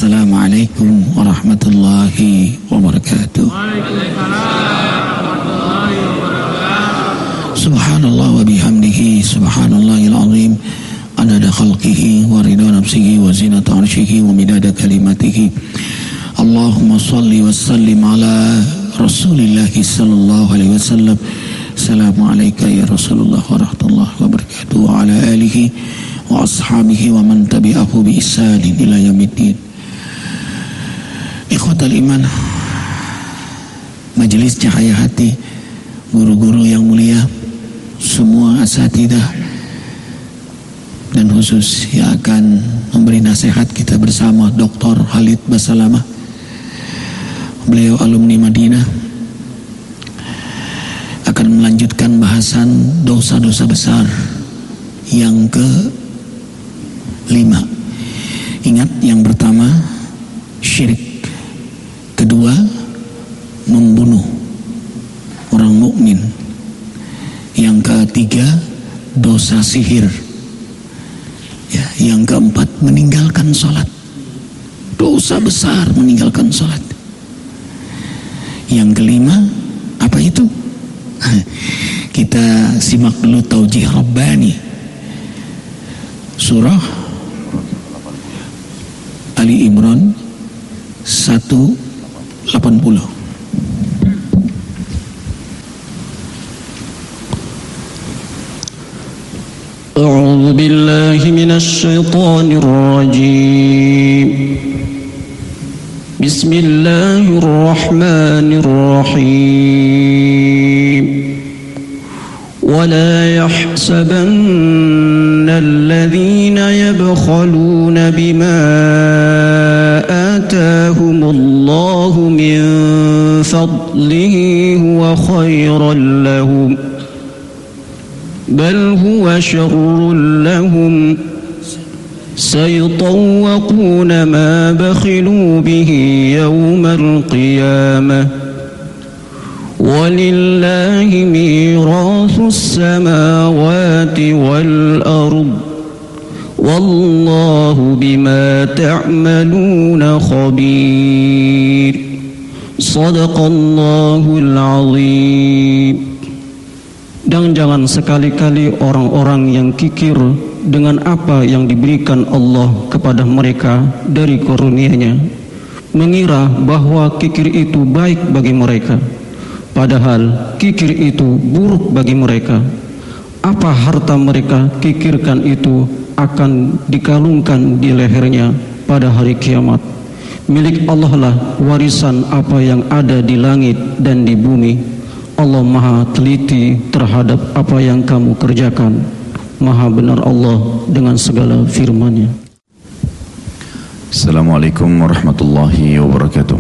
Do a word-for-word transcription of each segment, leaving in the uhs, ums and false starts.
Assalamualaikum warahmatullahi wabarakatuh. Subhanallah wa bihamdihi subhanallahil azim adada khalqihi wa ridha nafsihi wa zinata arshihi wa midada kalimatihi. Allahumma salli wa sallim ala rasulillahi sallallahu alaihi wasallam. Assalamualaikum ya Rasulullah wa rahmatullahi wa barakatuh wa ala alihi wa ashabihi wa man tabi'ahu bi ihsanin ila yaumiddin. Ikhwatal iman, majelis cahaya hati, guru-guru yang mulia, semua asatidzah dan khusus yang akan memberi nasihat kita bersama Doktor Khalid Basalamah. Beliau alumni Madinah, akan melanjutkan bahasan dosa-dosa besar yang ke lima. Ingat, yang pertama syirik, kedua membunuh orang mukmin, yang ketiga dosa sihir, ya, yang keempat meninggalkan sholat, dosa besar meninggalkan sholat. Yang kelima apa itu? Kita simak dulu taujih Rabbani surah Ali Imran seratus delapan puluh. A'udzu billahi minasy syaithanir rajim. Bismillahirrahmanirrahim. ولا يحسبن الذين يبخلون بما آتاهم الله من فضله هو خيرا لهم بل هو شر لهم سيطوقون ما بخلوا به يوم القيامة وَلِلَّهِ مِيرَاثُ السَّمَاوَاتِ وَالْأَرْضِ وَاللَّهُ بِمَا تَعْمَلُونَ خَبِيرٌ. Shadaqallahul azim. Dan jangan sekali-kali orang-orang yang kikir dengan apa yang diberikan Allah kepada mereka dari karunia-Nya, mengira bahwa kikir itu baik bagi mereka, padahal kikir itu buruk bagi mereka. Apa harta mereka kikirkan itu akan dikalungkan di lehernya pada hari kiamat. Milik Allah lah warisan apa yang ada di langit dan di bumi. Allah maha teliti terhadap apa yang kamu kerjakan. Maha benar Allah dengan segala firman-Nya. Assalamualaikum warahmatullahi wabarakatuh.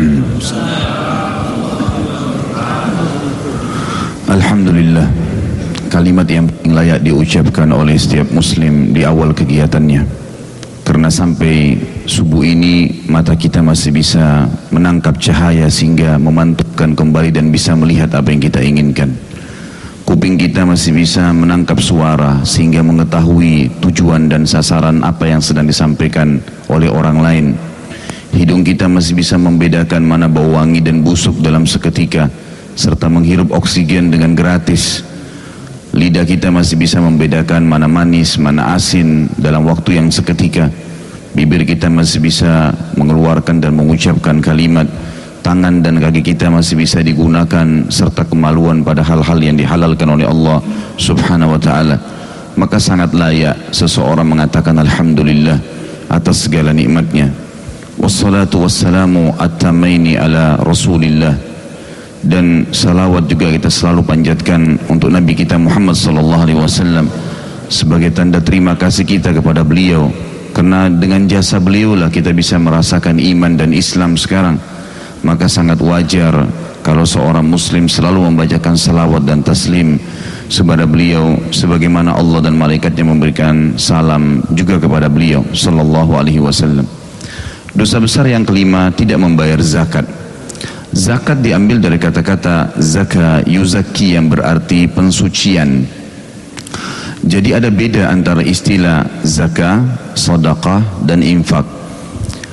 Alhamdulillah, kalimat yang layak diucapkan oleh setiap muslim di awal kegiatannya, karena sampai subuh ini mata kita masih bisa menangkap cahaya sehingga memantapkan kembali dan bisa melihat apa yang kita inginkan. Kuping kita masih bisa menangkap suara sehingga mengetahui tujuan dan sasaran apa yang sedang disampaikan oleh orang lain. Hidung kita masih bisa membedakan mana bau wangi dan busuk dalam seketika, serta menghirup oksigen dengan gratis. Lidah kita masih bisa membedakan mana manis, mana asin dalam waktu yang seketika. Bibir kita masih bisa mengeluarkan dan mengucapkan kalimat. Tangan dan kaki kita masih bisa digunakan, serta kemaluan pada hal-hal yang dihalalkan oleh Allah subhanahu wa ta'ala. Maka sangat layak seseorang mengatakan Alhamdulillah atas segala nikmatnya. Wassalatu wassalamu at-tamaini ala Rasulillah. Dan salawat juga kita selalu panjatkan untuk Nabi kita Muhammad sallallahu alaihi wasallam sebagai tanda terima kasih kita kepada beliau, karena dengan jasa beliau lah kita bisa merasakan iman dan Islam sekarang. Maka sangat wajar kalau seorang muslim selalu membacakan salawat dan taslim kepada beliau, sebagaimana Allah dan malaikatnya memberikan salam juga kepada beliau sallallahu alaihi wasallam. Dosa besar yang kelima, tidak membayar zakat. Zakat diambil dari kata-kata zaka yuzaki yang berarti pensucian. Jadi ada beda antara istilah zakah, sedekah dan infak.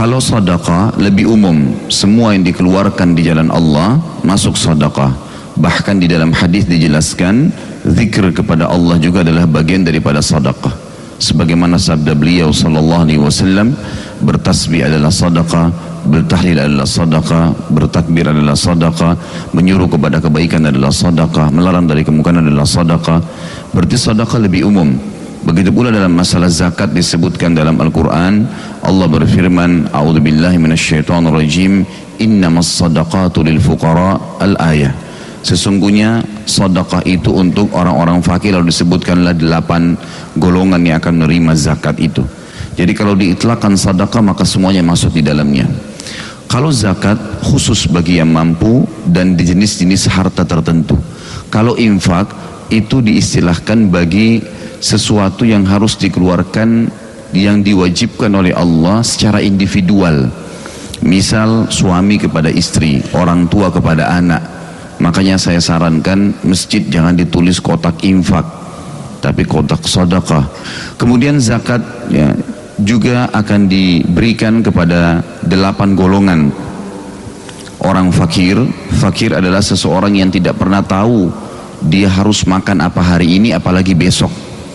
Kalau sedekah lebih umum, semua yang dikeluarkan di jalan Allah masuk sedekah. Bahkan di dalam hadis dijelaskan zikir kepada Allah juga adalah bagian daripada sedekah. Sebagaimana sabda beliau sallallahu alaihi wasallam, bertasbih adalah sedekah, bertahlil adalah sedekah, bertakbir adalah sedekah, menyuruh kepada kebaikan adalah sedekah, melarang dari kemungkaran adalah sedekah. Berarti sedekah lebih umum. Begitu pula dalam masalah zakat disebutkan dalam Al-Quran, Allah berfirman, a'udzubillahi minasyaitonirrajim, innamas sadaqatu lil fuqara, al-ayah. Sesungguhnya sedekah itu untuk orang-orang fakir, lalu disebutkanlah delapan golongan yang akan menerima zakat itu. Jadi kalau diitlakkan sedekah maka semuanya masuk di dalamnya. Kalau zakat khusus bagi yang mampu dan di jenis-jenis harta tertentu. Kalau infak itu diistilahkan bagi sesuatu yang harus dikeluarkan, yang diwajibkan oleh Allah secara individual. Misal suami kepada istri, orang tua kepada anak. Makanya saya sarankan masjid jangan ditulis kotak infak, tapi kotak sedekah. Kemudian zakat ya, juga akan diberikan kepada delapan golongan. Orang fakir, fakir adalah seseorang yang tidak pernah tahu dia harus makan apa hari ini apalagi besok.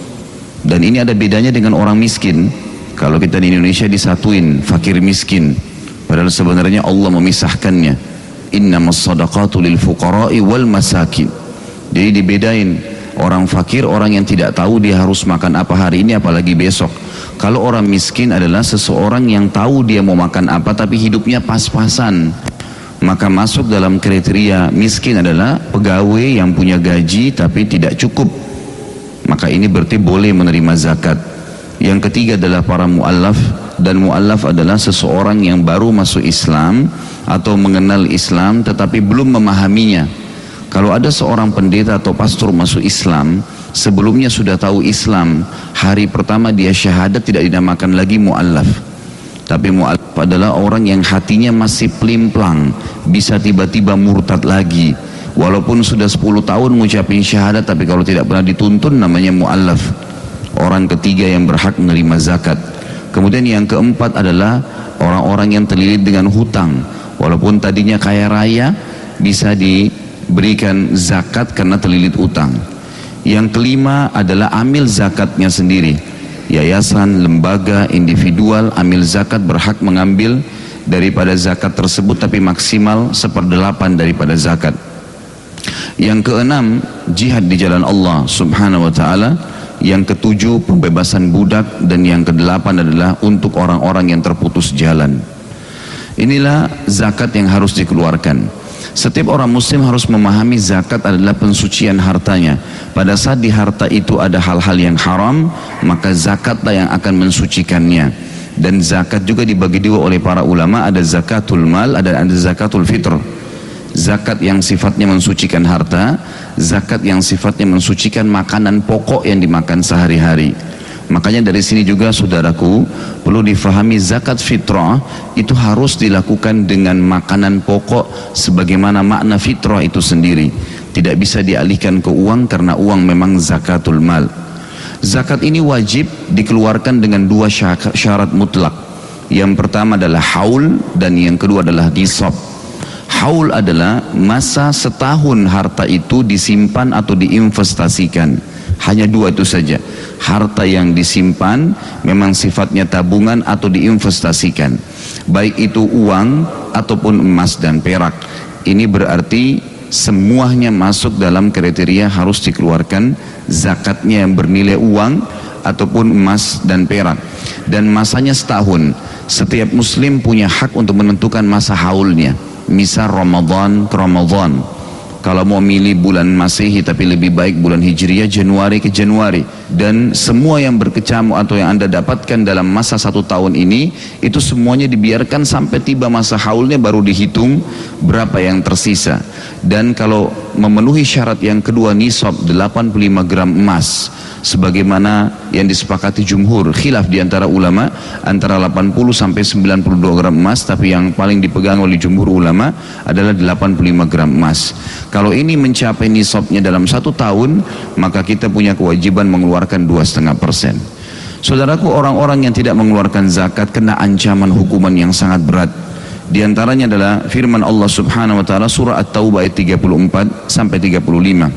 Dan ini ada bedanya dengan orang miskin. Kalau kita di Indonesia disatuin fakir miskin, padahal sebenarnya Allah memisahkannya. Innamas sadaqatu lil fuqara'i wal masakin. Jadi dibedain, orang fakir orang yang tidak tahu dia harus makan apa hari ini apalagi besok. Kalau orang miskin adalah seseorang yang tahu dia mau makan apa tapi hidupnya pas-pasan. Maka masuk dalam kriteria miskin adalah pegawai yang punya gaji tapi tidak cukup. Maka ini berarti boleh menerima zakat. Yang ketiga adalah para mu'allaf, dan mu'allaf adalah seseorang yang baru masuk Islam atau mengenal Islam tetapi belum memahaminya. Kalau ada seorang pendeta atau pastor masuk Islam, sebelumnya sudah tahu Islam, hari pertama dia syahadat tidak dinamakan lagi mu'allaf. Tapi mu'allaf adalah orang yang hatinya masih pelimplang, bisa tiba-tiba murtad lagi. Walaupun sudah sepuluh tahun mengucapin syahadat, tapi kalau tidak pernah dituntun namanya mu'allaf. Orang ketiga yang berhak menerima zakat. Kemudian yang keempat adalah orang-orang yang terlilit dengan hutang. Walaupun tadinya kaya raya, bisa diberikan zakat karena terlilit hutang. Yang kelima adalah amil zakatnya sendiri. Yayasan, lembaga, individual, amil zakat berhak mengambil daripada zakat tersebut, tapi maksimal seperdelapan daripada zakat. Yang keenam, jihad di jalan Allah subhanahu wa ta'ala. Yang ketujuh, pembebasan budak. Dan yang kedelapan adalah untuk orang-orang yang terputus jalan. Inilah zakat yang harus dikeluarkan. Setiap orang muslim harus memahami zakat adalah pensucian hartanya. Pada saat di harta itu ada hal-hal yang haram, maka zakatlah yang akan mensucikannya. Dan zakat juga dibagi dua oleh para ulama, ada zakatul mal, ada, ada zakatul fitr. Zakat yang sifatnya mensucikan harta, zakat yang sifatnya mensucikan makanan pokok yang dimakan sehari-hari. Makanya dari sini juga saudaraku perlu difahami zakat fitrah itu harus dilakukan dengan makanan pokok sebagaimana makna fitrah itu sendiri. Tidak bisa dialihkan ke uang karena uang memang zakatul mal. Zakat ini wajib dikeluarkan dengan dua syarat mutlak. Yang pertama adalah haul dan yang kedua adalah nisab. Haul adalah masa setahun harta itu disimpan atau diinvestasikan. Hanya dua itu saja. Harta yang disimpan memang sifatnya tabungan atau diinvestasikan. Baik itu uang ataupun emas dan perak. Ini berarti semuanya masuk dalam kriteria harus dikeluarkan zakatnya yang bernilai uang ataupun emas dan perak. Dan masanya setahun. Setiap muslim punya hak untuk menentukan masa haulnya. Misal Ramadan ke Ramadan. Kalau mau milih bulan Masehi tapi lebih baik bulan Hijriah, Januari ke Januari. Dan semua yang berkecamuk atau yang anda dapatkan dalam masa satu tahun ini, itu semuanya dibiarkan sampai tiba masa haulnya baru dihitung berapa yang tersisa. Dan kalau memenuhi syarat yang kedua nisab delapan puluh lima gram emas, sebagaimana yang disepakati jumhur, khilaf di antara ulama antara delapan puluh sampai sembilan puluh dua gram emas, tapi yang paling dipegang oleh jumhur ulama adalah delapan puluh lima gram emas. Kalau ini mencapai nisabnya dalam satu tahun, maka kita punya kewajiban mengeluarkan dua koma lima persen. Saudaraku, orang-orang yang tidak mengeluarkan zakat kena ancaman hukuman yang sangat berat. Di antaranya adalah firman Allah Subhanahu wa taala surah At-Taubah ayat tiga puluh empat sampai tiga puluh lima.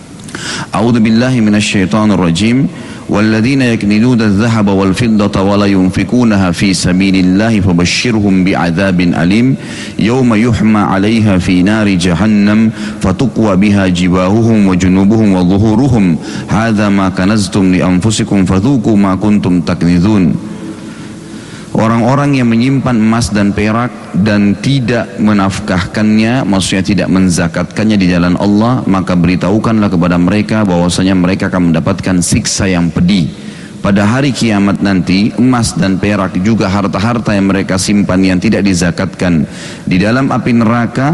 A'udzu billahi minasyaitonir rajim. والذين يكنزون الذهب والفضة ولا ينفقونها في سبيل الله فبشرهم بعذاب أليم يوم يحمى عليها في نار جهنم فتقوى بها جباههم وجنوبهم وظهورهم هذا ما كنزتم لأنفسكم فذوقوا ما كنتم تكنزون. Orang-orang yang menyimpan emas dan perak dan tidak menafkahkannya, maksudnya tidak menzakatkannya di jalan Allah, maka beritahukanlah kepada mereka bahwasanya mereka akan mendapatkan siksa yang pedih. Pada hari kiamat nanti, emas dan perak juga harta-harta yang mereka simpan yang tidak dizakatkan di dalam api neraka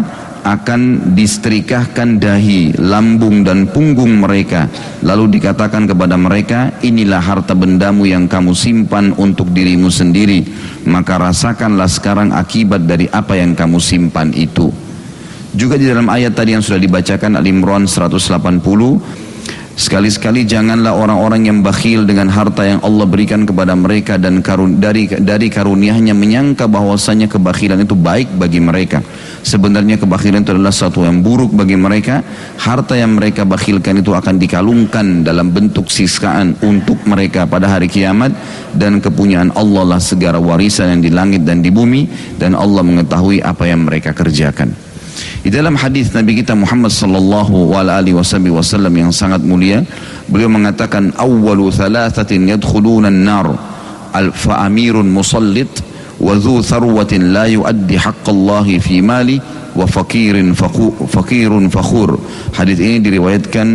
akan disetrikahkan dahi, lambung dan punggung mereka. Lalu dikatakan kepada mereka, inilah harta bendamu yang kamu simpan untuk dirimu sendiri, maka rasakanlah sekarang akibat dari apa yang kamu simpan itu. Juga di dalam ayat tadi yang sudah dibacakan Al-Imran seratus delapan puluh, sekali-sekali janganlah orang-orang yang bakhil dengan harta yang Allah berikan kepada mereka dan karun, dari dari karunia-Nya menyangka bahwasanya kebakhilan itu baik bagi mereka. Sebenarnya kebakhilan itu adalah sesuatu yang buruk bagi mereka. Harta yang mereka bakhilkan itu akan dikalungkan dalam bentuk siksaan untuk mereka pada hari kiamat, dan kepunyaan Allah lah segala warisan yang di langit dan di bumi, dan Allah mengetahui apa yang mereka kerjakan. Di dalam hadis Nabi kita Muhammad sallallahu alaihi wasallam yang sangat mulia, beliau mengatakan, awwalu thalathatin yadkhuluna an-nar al-fa'amirun musallit wa dhu tharwatin la yuaddi haqqallahi fi mali wa faqirin faqirun fakhur. Hadis ini diriwayatkan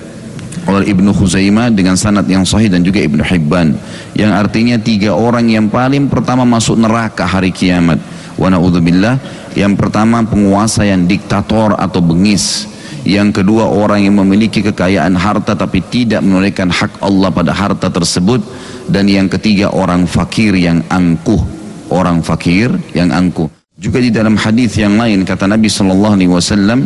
oleh Ibnu Khuzaimah dengan sanad yang sahih dan juga Ibnu Hibban, yang artinya tiga orang yang paling pertama masuk neraka hari kiamat. Wa na'udzubillah. Yang pertama penguasa yang diktator atau bengis. Yang kedua orang yang memiliki kekayaan harta tapi tidak menunaikan hak Allah pada harta tersebut. Dan yang ketiga orang fakir yang angkuh. Orang fakir yang angkuh. Juga di dalam hadis yang lain kata Nabi sallallahu alaihi wasallam,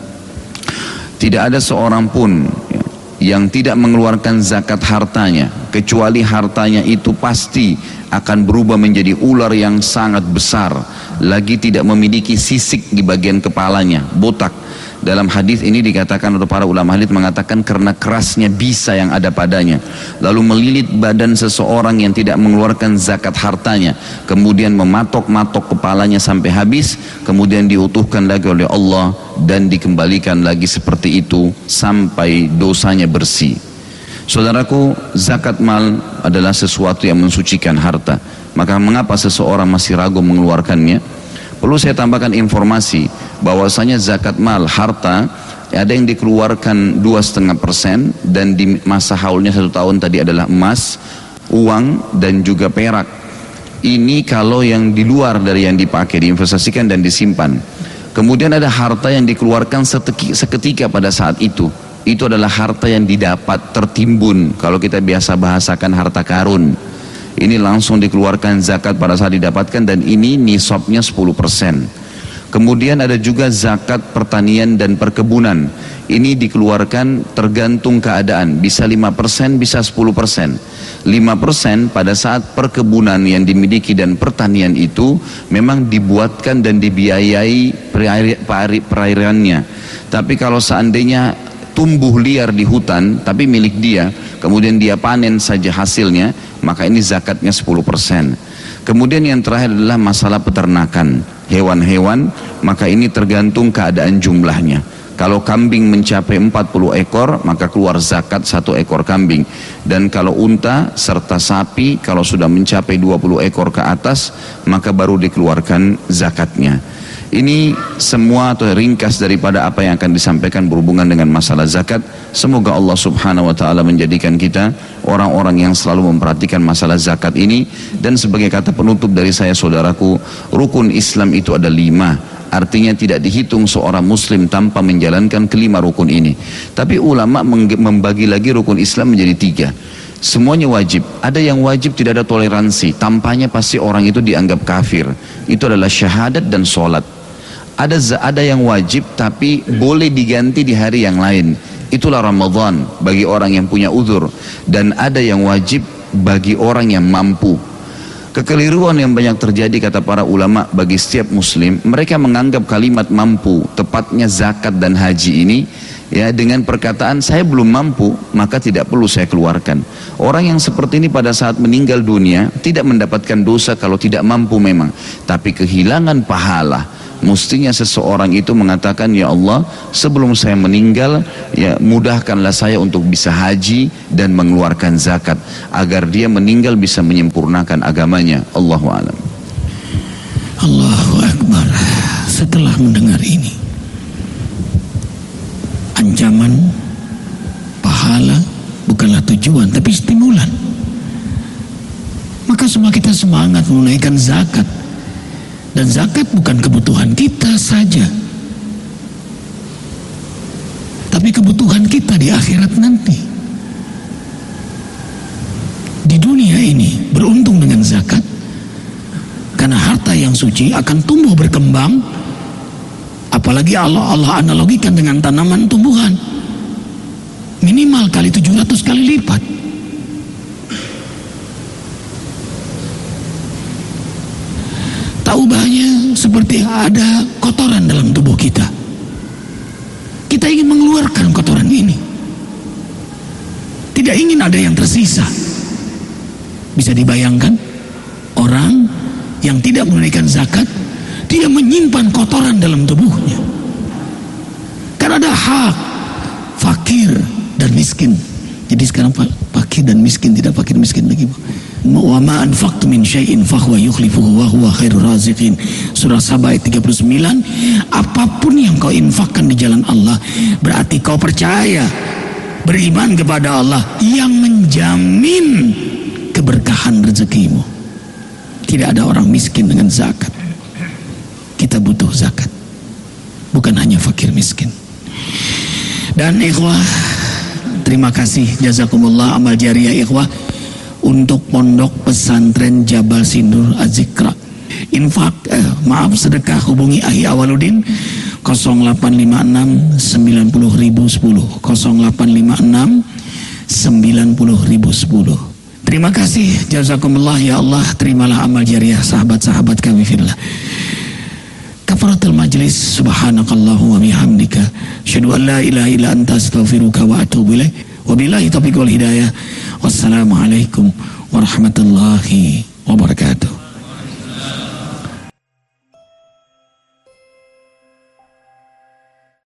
tidak ada seorang pun yang tidak mengeluarkan zakat hartanya, kecuali hartanya itu pasti akan berubah menjadi ular yang sangat besar, lagi tidak memiliki sisik di bagian kepalanya, botak. Dalam hadis ini dikatakan oleh para ulama hadis mengatakan karena kerasnya bisa yang ada padanya, lalu melilit badan seseorang yang tidak mengeluarkan zakat hartanya, kemudian mematok-matok kepalanya sampai habis, kemudian diutuhkan lagi oleh Allah dan dikembalikan lagi seperti itu sampai dosanya bersih. Saudaraku, zakat mal adalah sesuatu yang mensucikan harta. Maka mengapa seseorang masih ragu mengeluarkannya? Perlu saya tambahkan informasi bahwasanya zakat mal harta ada yang dikeluarkan dua koma lima persen, dan di masa haulnya satu tahun tadi adalah emas, uang dan juga perak. Ini kalau yang di luar dari yang dipakai, diinvestasikan dan disimpan. Kemudian ada harta yang dikeluarkan seketika pada saat itu. Itu adalah harta yang didapat tertimbun. Kalau kita biasa bahasakan harta karun. Ini langsung dikeluarkan zakat pada saat didapatkan, dan ini nisabnya sepuluh persen. Kemudian ada juga zakat pertanian dan perkebunan. Ini dikeluarkan tergantung keadaan, bisa lima persen, bisa sepuluh persen. lima persen pada saat perkebunan yang dimiliki dan pertanian itu memang dibuatkan dan dibiayai perairannya. Tapi kalau seandainya tumbuh liar di hutan tapi milik dia, kemudian dia panen saja hasilnya, maka ini zakatnya sepuluh persen. Kemudian yang terakhir adalah masalah peternakan hewan-hewan, maka ini tergantung keadaan jumlahnya. Kalau kambing mencapai empat puluh ekor, maka keluar zakat satu ekor kambing. Dan kalau unta serta sapi kalau sudah mencapai dua puluh ekor ke atas, maka baru dikeluarkan zakatnya. Ini semua atau ringkas daripada apa yang akan disampaikan berhubungan dengan masalah zakat. Semoga Allah subhanahu wa ta'ala menjadikan kita orang-orang yang selalu memperhatikan masalah zakat ini. Dan sebagai kata penutup dari saya, saudaraku, rukun Islam itu ada lima. Artinya tidak dihitung seorang muslim tanpa menjalankan kelima rukun ini. Tapi ulama membagi lagi rukun Islam menjadi tiga. Semuanya wajib. Ada yang wajib tidak ada toleransi, tampaknya pasti orang itu dianggap kafir. Itu adalah syahadat dan sholat. Ada ada yang wajib tapi boleh diganti di hari yang lain. Itulah Ramadan bagi orang yang punya uzur. Dan ada yang wajib bagi orang yang mampu. Kekeliruan yang banyak terjadi kata para ulama bagi setiap muslim, mereka menganggap kalimat mampu, tepatnya zakat dan haji ini, ya, dengan perkataan saya belum mampu maka tidak perlu saya keluarkan. Orang yang seperti ini pada saat meninggal dunia tidak mendapatkan dosa kalau tidak mampu memang, tapi kehilangan pahala. Mestinya seseorang itu mengatakan, ya Allah, sebelum saya meninggal, ya mudahkanlah saya untuk bisa haji dan mengeluarkan zakat, agar dia meninggal bisa menyempurnakan agamanya. Allahu a'lam. Allahu Akbar. Setelah mendengar ini, ancaman pahala bukanlah tujuan tapi stimulan, maka semua kita semangat menunaikan zakat. Dan zakat bukan kebutuhan kita saja, tapi kebutuhan kita di akhirat nanti. Di dunia ini beruntung dengan zakat, karena harta yang suci akan tumbuh berkembang. Apalagi Allah Allah analogikan dengan tanaman tumbuhan, minimal kali tujuh ratus kali lipat. Taubahnya seperti ada kotoran dalam tubuh kita. Kita ingin mengeluarkan kotoran ini, tidak ingin ada yang tersisa. Bisa dibayangkan orang yang tidak menunaikan zakat, dia menyimpan kotoran dalam tubuhnya. Karena ada hak fakir dan miskin. Jadi sekarang fakir dan miskin, tidak fakir miskin lagi. Wa ma anfaqtum min syai'in fahuwa yukhlifuhu wa huwa khairur raziqin. Surah Saba ayat tiga puluh sembilan. Apapun yang kau infakkan di jalan Allah, berarti kau percaya, beriman kepada Allah yang menjamin keberkahan rezekimu. Tidak ada orang miskin dengan zakat. Kita butuh zakat, bukan hanya fakir miskin. Dan ikhwah, terima kasih, jazakumullah amal jariah ikhwah, untuk pondok pesantren Jabal Sindur Az-Zikra. Infak, eh, maaf sedekah, hubungi Ahi Awaludin nol delapan lima enam sembilan nol nol satu nol nol delapan lima enam sembilan nol nol satu. Terima kasih, jazakumullah ya Allah. Terimalah amal jariah sahabat-sahabat kami fillah. Kafaratul majlis, subhanakallahu wa bihamdika, asyhadu an la ilaha illa anta, astaghfiruka wa atubu ilaik. Wabillahi taufiq wal hidayah. Wassalamualaikum warahmatullahi wabarakatuh.